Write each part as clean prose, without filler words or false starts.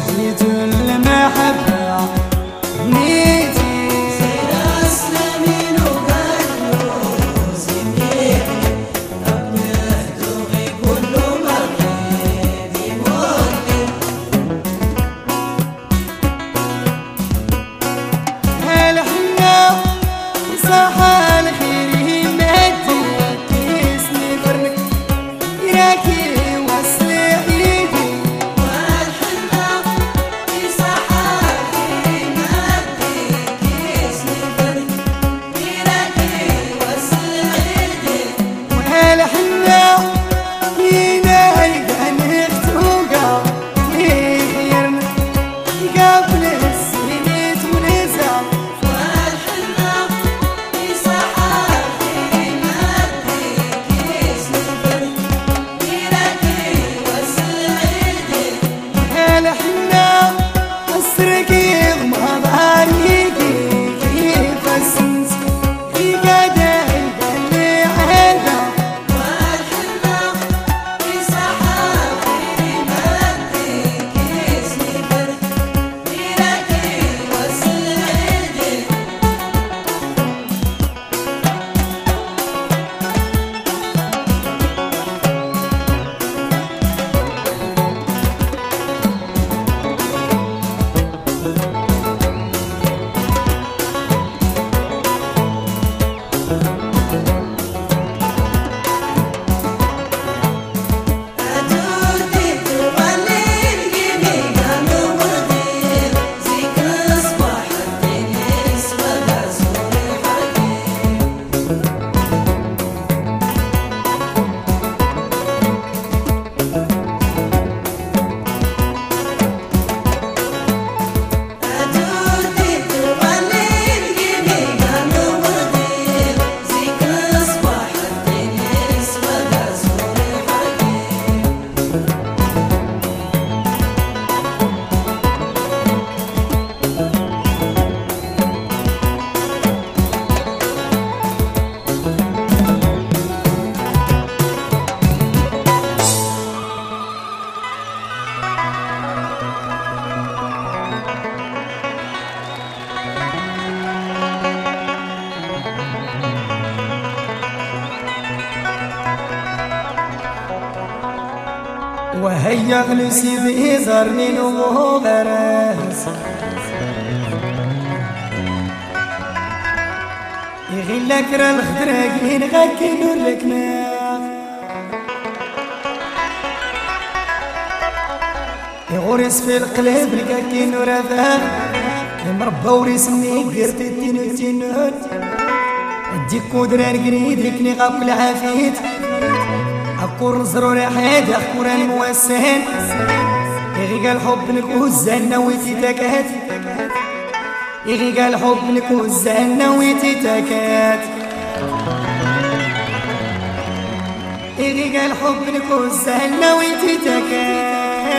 جيت المحبة نيتي سير أسلمين وقالوا زينيني أبنه دوغي كله مرحيد يموتني هالحنا صحا الخير يمدي كيسني فرنك يراكي وصل ايدي والحنا صحا الخير يمدي كيسني فرنك يراكي وصل ايدي وهالحنا ينايقا نختوقا يغيرنا قبل السنين ونزع والحنا صحا الخير يمدي كيسني فرنك يراكي وصل ايدي هالحنا السرقي ما ضايقي كيف السنس في قداي اللي عيدا والحنا صحا الخير يمدي كيسني فرنك يراكي وصل ايدي أدودي تغنين جميلة نوردين زيك أصبح الدنيا سودا سوري حرقين أدودي تغنين جميلة نوردين زيك أصبح الدنيا سودا سوري حرقين وهيا غلسي بيزرني نمو غراس يغلك را الخدراقين غاكي نور لك ناخ يغورس في القلب لكاكي نور ذاك مربى ورسمي قرت التين التنون اديك ودران قريد لكني غاك العافيت أكور زرور حيد أكور الموسهن يغي قال حب نكوزان نويتي تكات يغي قال حب نكوزان نويتي تكات يغي قال حب نكوزان نويتي تكات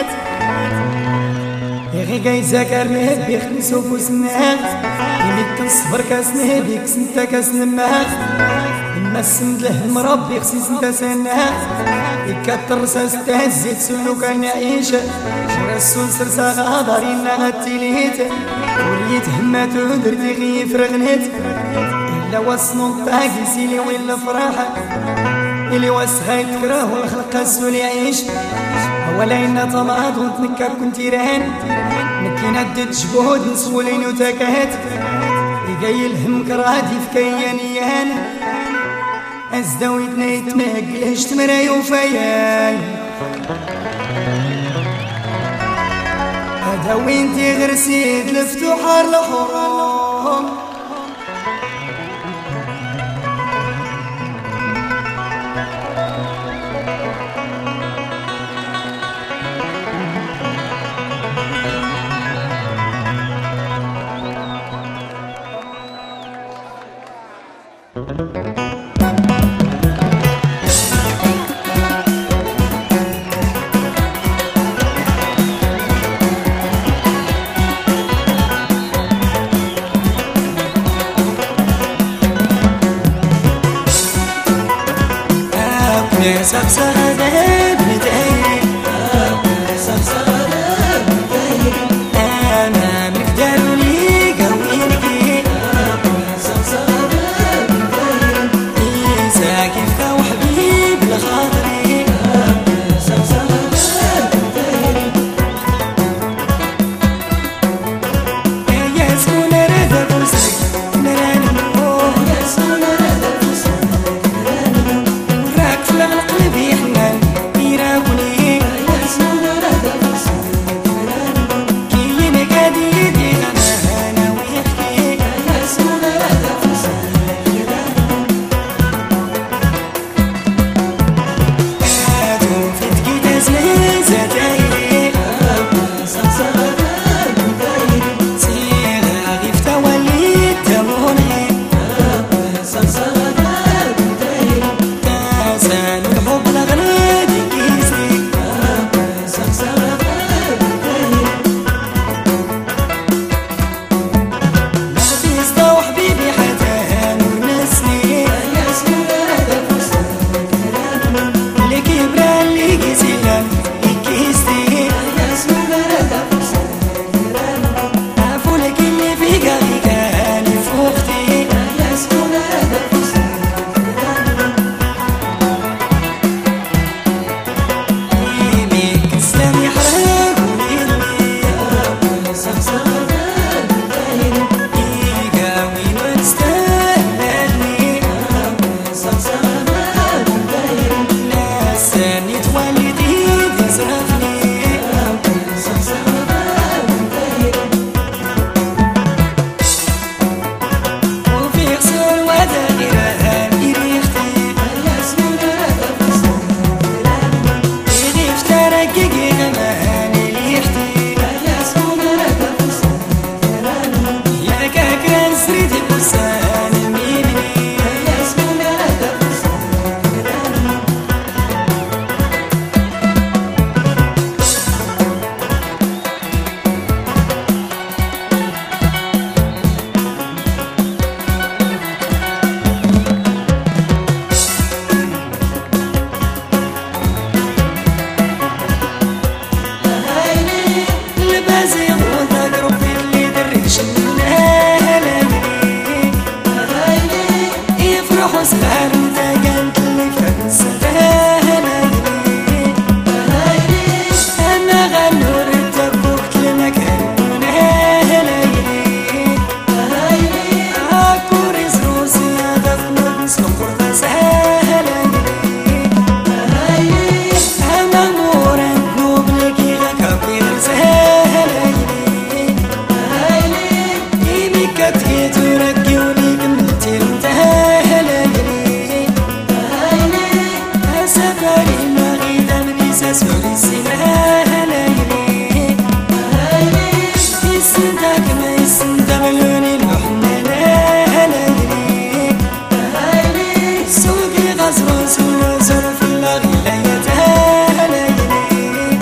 يغي قاي زكرني بيخلصو فوسنات يميك نصبر كاسنه بيك سنتا كاس نمات إما السند له المربي خسيس انت سنات يكتر ساسته الزيت سلو كان يعيش ورسول سرسا غاضري إنا غتيليت وليت هماتو درتي غي فرغنيت إلا وصنو الطاقي سيلي وإلا فرحة إلي وسخا يتكره والخلق السول يعيش أولا إنا طماط ونتنكا كنتي رهن نكينا دد جبود نسولين وتكهت يقاي الهم كرادي في كيانيان أزدويتنا يتماقلش تمراي وفيان هذا وينتي غير سيد لفتوحار الحرام سبسرة بنتي خسران انت قلت لك فنسفها ليلي انا غنور تبوك لمكان ليلي اكوري زروسي هدف نبس وقرطة سهلة انا مورا نقوب لك غكابي غرسهلة إيمي كتكيت ورقي ولي كملتي لنتهى ليلي سفري ما غيدا من إساس ولي السنة ليلي يسندك ما يسند ملوني المحنة ليلي سوقي غزر سولو زر في اللغي ليتها ليلي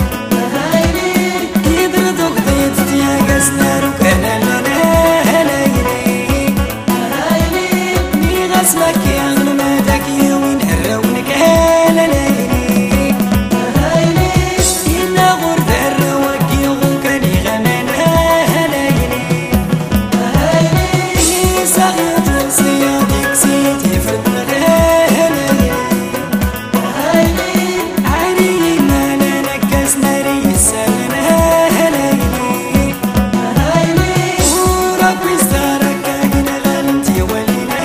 يدردك ضيت يا قسنا ركنا اسمك يا غنماتك يوين الرونك هلا ليلي إنا غرد الروك يغوكني غنانا ليلي سغيط صيادك سيتي فردنا ليلي عري ما لنكس ناري السلنا ليلي وربي استارك اقنا غلمتي ولينا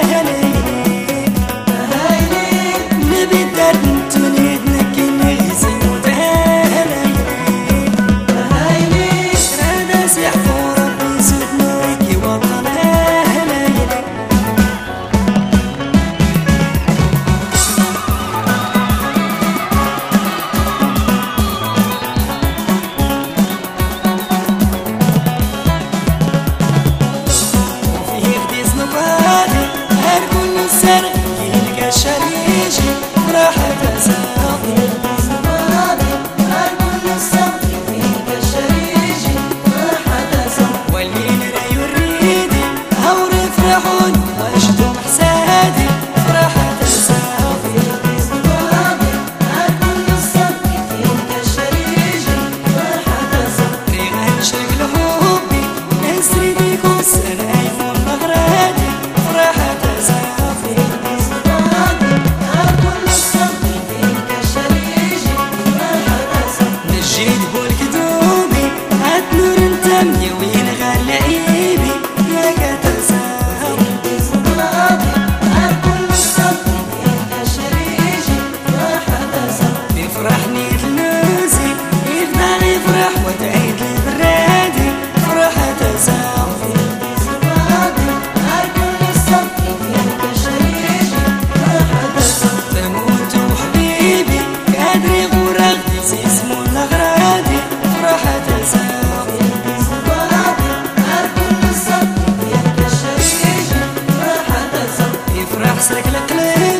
شريجي راحة تسافر صبابي هركل الصبر فيك الشريجي راحة تسافر والليل راي الريدي هور يفرحون واشدوا محسادي راحة تسافر صبابي هركل الصبر فيك الشريجي راحة تسافر ريغان شكل حبي نسري بيك والسرايف والمغرادي راحة تسافر يوين غلعيبي يا كتساهر صبابي هركل الصبر يا شريجي راحة تسافر يفرحني تلوزي يفضل يفرح وتعيد لي برادي راحة تسافر صبابي هركل الصبر يا شريجي راحة تسافر تموت وحبيبي قادري غرغتي اسمه الأغرادي راحة تسافر يفرح سلك القلب